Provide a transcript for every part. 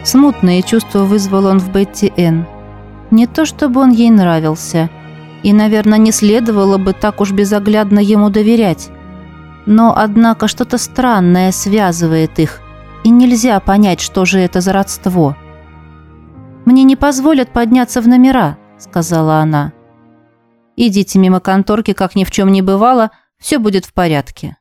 Смутные чувства вызвал он в Бетти Энн. Не то чтобы он ей нравился, и, наверное, не следовало бы так уж безоглядно ему доверять. Но, однако, что-то странное связывает их, и нельзя понять, что же это за родство. «Мне не позволят подняться в номера», — сказала она. «Идите мимо конторки, как ни в чем не бывало, все будет в порядке».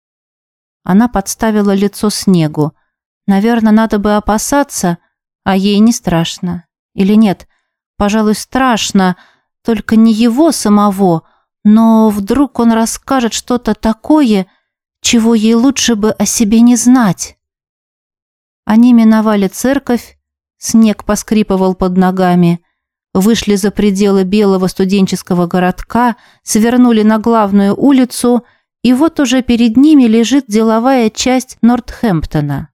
Она подставила лицо снегу. Наверное, надо бы опасаться, а ей не страшно. Или нет, пожалуй, страшно, только не его самого, но вдруг он расскажет что-то такое, чего ей лучше бы о себе не знать. Они миновали церковь, снег поскрипывал под ногами, вышли за пределы белого студенческого городка, свернули на главную улицу, и вот уже перед ними лежит деловая часть Нортхэмптона.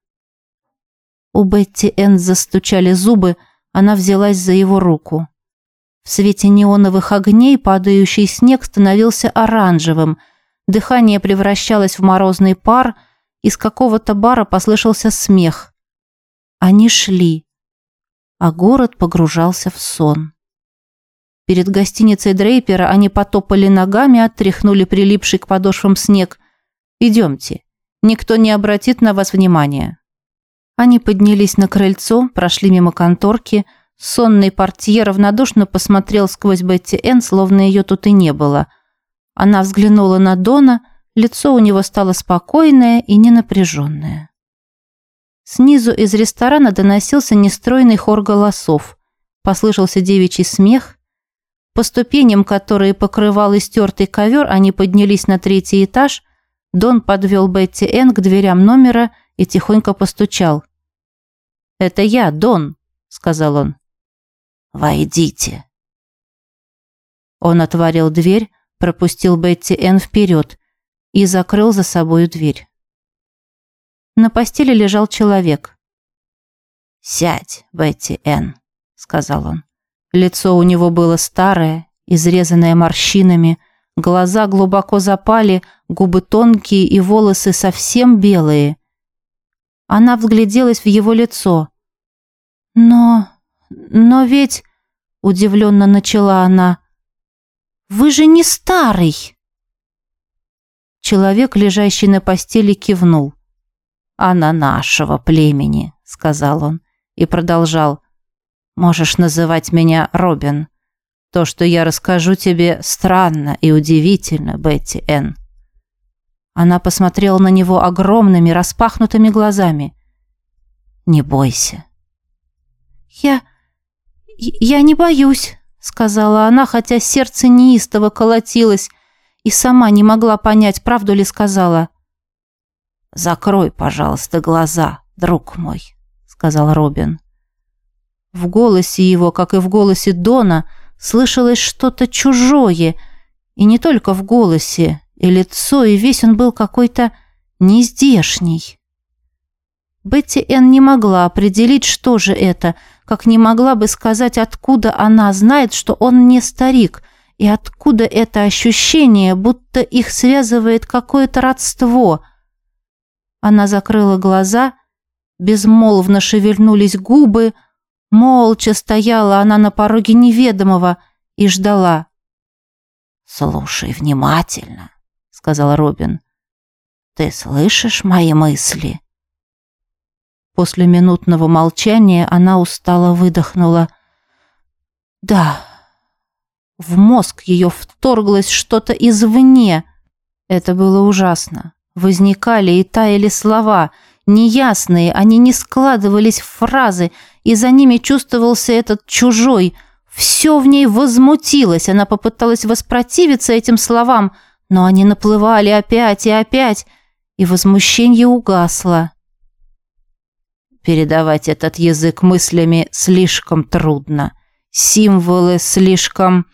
У Бетти Энн застучали зубы, она взялась за его руку. В свете неоновых огней падающий снег становился оранжевым, дыхание превращалось в морозный пар, из какого-то бара послышался смех. Они шли, а город погружался в сон. Перед гостиницей Дрейпера они потопали ногами, отряхнули прилипший к подошвам снег. «Идемте, никто не обратит на вас внимания». Они поднялись на крыльцо, прошли мимо конторки. Сонный портье равнодушно посмотрел сквозь Бетти Энн, словно ее тут и не было. Она взглянула на Дона, лицо у него стало спокойное и ненапряженное. Снизу из ресторана доносился нестройный хор голосов. Послышался девичий смех. По ступеням, которые покрывал истертый ковер, они поднялись на 3-й этаж. Дон подвел Бетти Энн к дверям номера и тихонько постучал. «Это я, Дон», — сказал он. «Войдите». Он отворил дверь, пропустил Бетти Энн вперед и закрыл за собою дверь. На постели лежал человек. «Сядь, Бетти Энн», — сказал он. Лицо у него было старое, изрезанное морщинами, глаза глубоко запали, губы тонкие и волосы совсем белые. Она вгляделась в его лицо. «Но ведь...» — удивленно начала она. «Вы же не старый!» Человек, лежащий на постели, кивнул. «Она нашего племени», — сказал он, и продолжал. «Можешь называть меня Робин. То, что я расскажу тебе, странно и удивительно, Бетти Энн». Она посмотрела на него огромными, распахнутыми глазами. «Не бойся». «Я не боюсь», — сказала она, хотя сердце неистово колотилось, и сама не могла понять, правду ли сказала. «Закрой, пожалуйста, глаза, друг мой», — сказал Робин. В голосе его, как и в голосе Дона, слышалось что-то чужое, и не только в голосе, и лицо, и весь он был какой-то нездешний. Бетти Энн не могла определить, что же это, как не могла бы сказать, откуда она знает, что он не старик, и откуда это ощущение, будто их связывает какое-то родство. Она закрыла глаза, безмолвно шевельнулись губы, молча стояла она на пороге неведомого и ждала. «Слушай внимательно», — сказал Робин. «Ты слышишь мои мысли?» После минутного молчания она устало выдохнула. «Да». В мозг ее вторглось что-то извне. Это было ужасно. Возникали и таяли слова, неясные, они не складывались в фразы, и за ними чувствовался этот чужой. Все в ней возмутилось, она попыталась воспротивиться этим словам, но они наплывали опять и опять, и возмущение угасло. Передавать этот язык мыслями слишком трудно. Символы слишком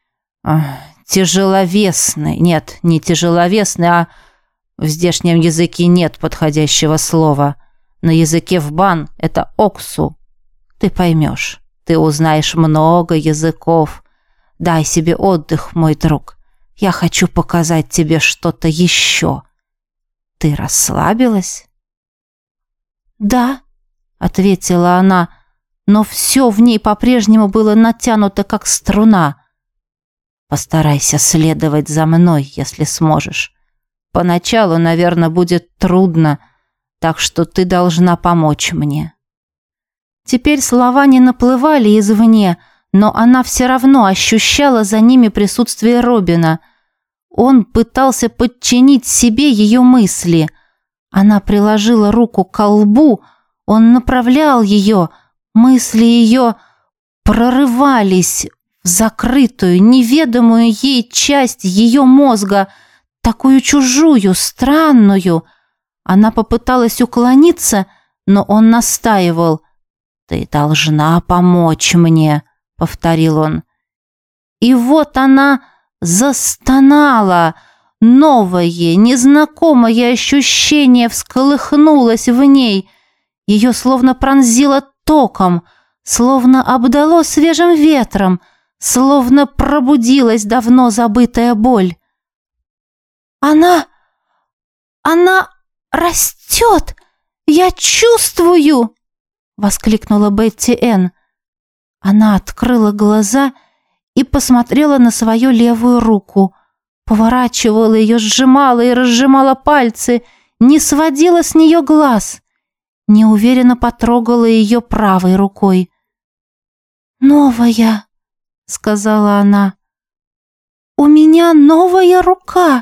тяжеловесны. Нет, не тяжеловесны, а в здешнем языке нет подходящего слова. На языке вбан это оксу. Ты поймешь, ты узнаешь много языков. Дай себе отдых, мой друг. Я хочу показать тебе что-то еще. Ты расслабилась? Да. — ответила она, но все в ней по-прежнему было натянуто, как струна. «Постарайся следовать за мной, если сможешь. Поначалу, наверное, будет трудно, так что ты должна помочь мне». Теперь слова не наплывали извне, но она все равно ощущала за ними присутствие Робина. Он пытался подчинить себе ее мысли. Она приложила руку к колбу, он направлял ее, мысли ее прорывались в закрытую, неведомую ей часть ее мозга, такую чужую, странную. Она попыталась уклониться, но он настаивал. «Ты должна помочь мне», — повторил он. И вот она застонала. Новое, незнакомое ощущение всколыхнулось в ней. Ее словно пронзило током, словно обдало свежим ветром, словно пробудилась давно забытая боль. Она растет! Я чувствую!» — воскликнула Бетти Энн. Она открыла глаза и посмотрела на свою левую руку. Поворачивала ее, сжимала и разжимала пальцы, не сводила с нее глаз. Неуверенно потрогала ее правой рукой. «Новая», — сказала она. «У меня новая рука».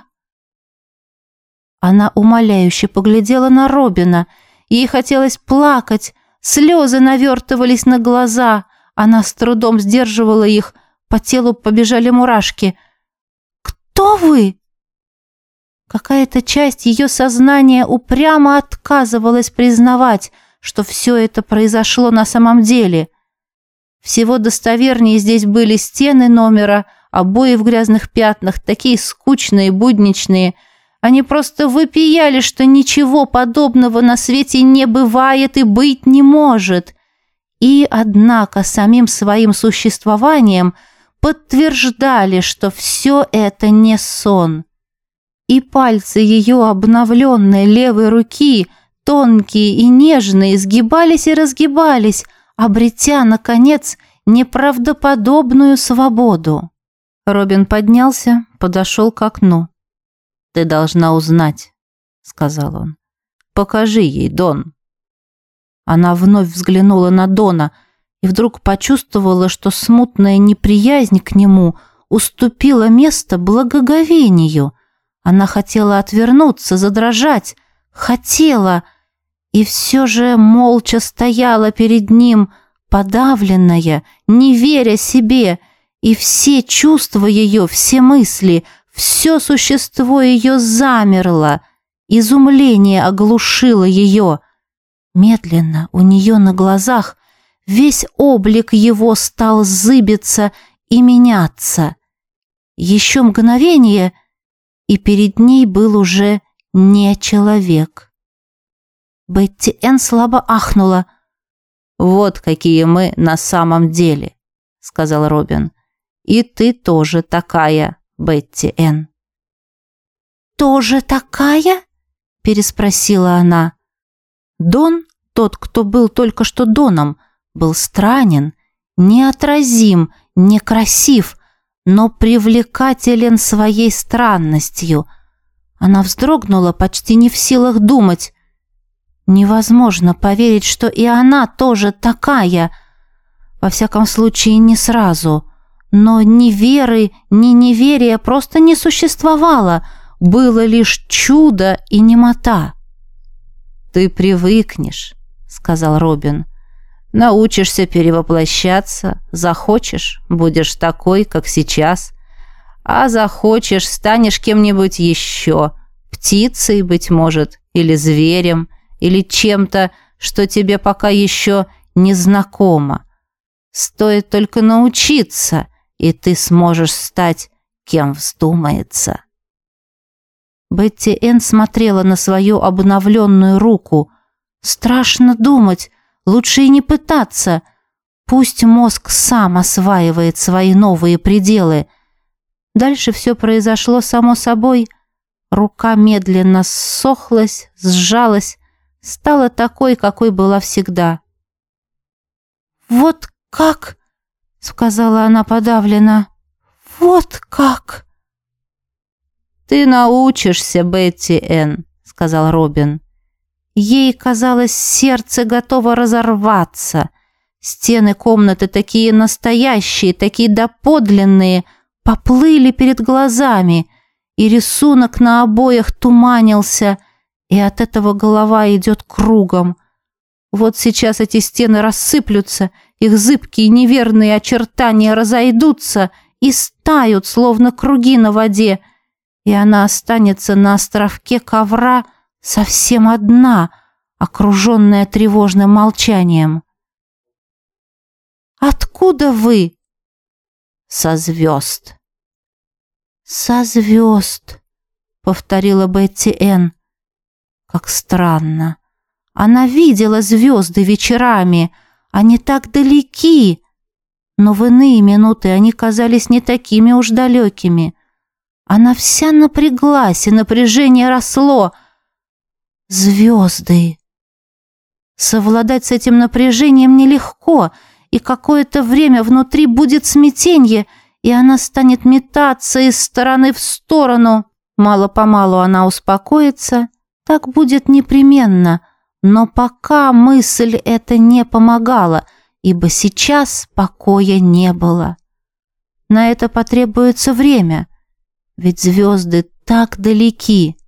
Она умоляюще поглядела на Робина. Ей хотелось плакать, слезы навертывались на глаза. Она с трудом сдерживала их, по телу побежали мурашки. «Кто вы?» Какая-то часть ее сознания упрямо отказывалась признавать, что все это произошло на самом деле. Всего достовернее здесь были стены номера, обои в грязных пятнах, такие скучные, будничные. Они просто вопияли, что ничего подобного на свете не бывает и быть не может. И, однако, самим своим существованием подтверждали, что все это не сон. И пальцы ее обновленной левой руки, тонкие и нежные, сгибались и разгибались, обретя, наконец, неправдоподобную свободу. Робин поднялся, подошел к окну. «Ты должна узнать», — сказал он. «Покажи ей, Дон». Она вновь взглянула на Дона и вдруг почувствовала, что смутная неприязнь к нему уступила место благоговению. Она хотела отвернуться, задрожать, хотела, и все же молча стояла перед ним, подавленная, не веря себе, и все чувства ее, все мысли, все существо ее замерло, изумление оглушило ее. Медленно у нее на глазах весь облик его стал зыбиться и меняться. Еще мгновение, и перед ней был уже не человек. Бетти Энн слабо ахнула. «Вот какие мы на самом деле», — сказал Робин. «И ты тоже такая, Бетти Энн». «Тоже такая?» — переспросила она. Дон, тот, кто был только что Доном, был странен, неотразим, некрасив, но привлекателен своей странностью. Она вздрогнула, почти не в силах думать. Невозможно поверить, что и она тоже такая. Во всяком случае, не сразу. Но ни веры, ни неверия просто не существовало. Было лишь чудо и немота. «Ты привыкнешь», — сказал Робин. «Научишься перевоплощаться. Захочешь — будешь такой, как сейчас. А захочешь — станешь кем-нибудь еще. Птицей, быть может, или зверем, или чем-то, что тебе пока еще не знакомо. Стоит только научиться, и ты сможешь стать, кем вздумается». Бетти Энн смотрела на свою обновленную руку. Страшно думать, лучше и не пытаться. Пусть мозг сам осваивает свои новые пределы. Дальше все произошло само собой. Рука медленно ссохлась, сжалась, стала такой, какой была всегда, «Вот как?» — сказала она подавленно. «Вот как?» «Ты научишься, Бетти Энн», — сказал Робин. Ей казалось, сердце готово разорваться. Стены комнаты такие настоящие, такие доподлинные, поплыли перед глазами, и рисунок на обоях туманился, и от этого голова идет кругом. Вот сейчас эти стены рассыплются, их зыбкие неверные очертания разойдутся и стают, словно круги на воде, и она останется на островке ковра совсем одна, окруженная тревожным молчанием. «Откуда вы?» «Со звезд». «Со звезд», — повторила Бетти Энн. Как странно. Она видела звезды вечерами, они так далеки, но в иные минуты они казались не такими уж далекими. Она вся напряглась, и напряжение росло. Звезды. Совладать с этим напряжением нелегко, и какое-то время внутри будет смятенье, и она станет метаться из стороны в сторону. Мало-помалу она успокоится. Так будет непременно, но пока мысль эта не помогала, ибо сейчас покоя не было. На это потребуется время, ведь звезды так далеки.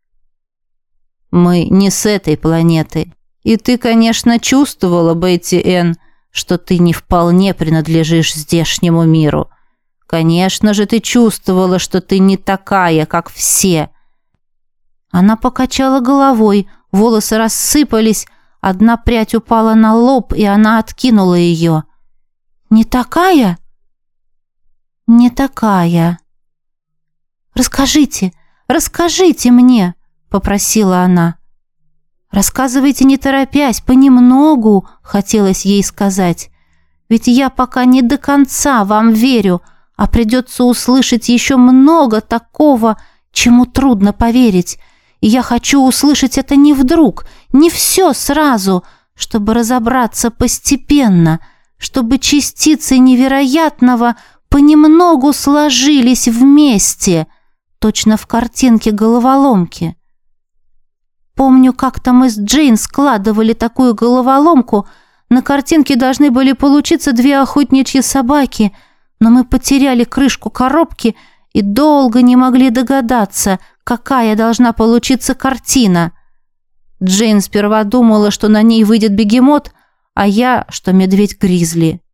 «Мы не с этой планеты, и ты, конечно, чувствовала, Бетти Энн, что ты не вполне принадлежишь здешнему миру. Конечно же, ты чувствовала, что ты не такая, как все». Она покачала головой, волосы рассыпались, одна прядь упала на лоб, и она откинула ее. «Не такая?» «Не такая». «Расскажите, расскажите мне», — попросила она. «Рассказывайте не торопясь, понемногу», — хотелось ей сказать. «Ведь я пока не до конца вам верю, а придется услышать еще много такого, чему трудно поверить. И я хочу услышать это не вдруг, не все сразу, чтобы разобраться постепенно, чтобы частицы невероятного понемногу сложились вместе, точно в картинке головоломки. Помню, как-то мы с Джейн складывали такую головоломку, на картинке должны были получиться 2 охотничьи собаки, но мы потеряли крышку коробки и долго не могли догадаться, какая должна получиться картина. Джейн сперва думала, что на ней выйдет бегемот, а я, что медведь-гризли.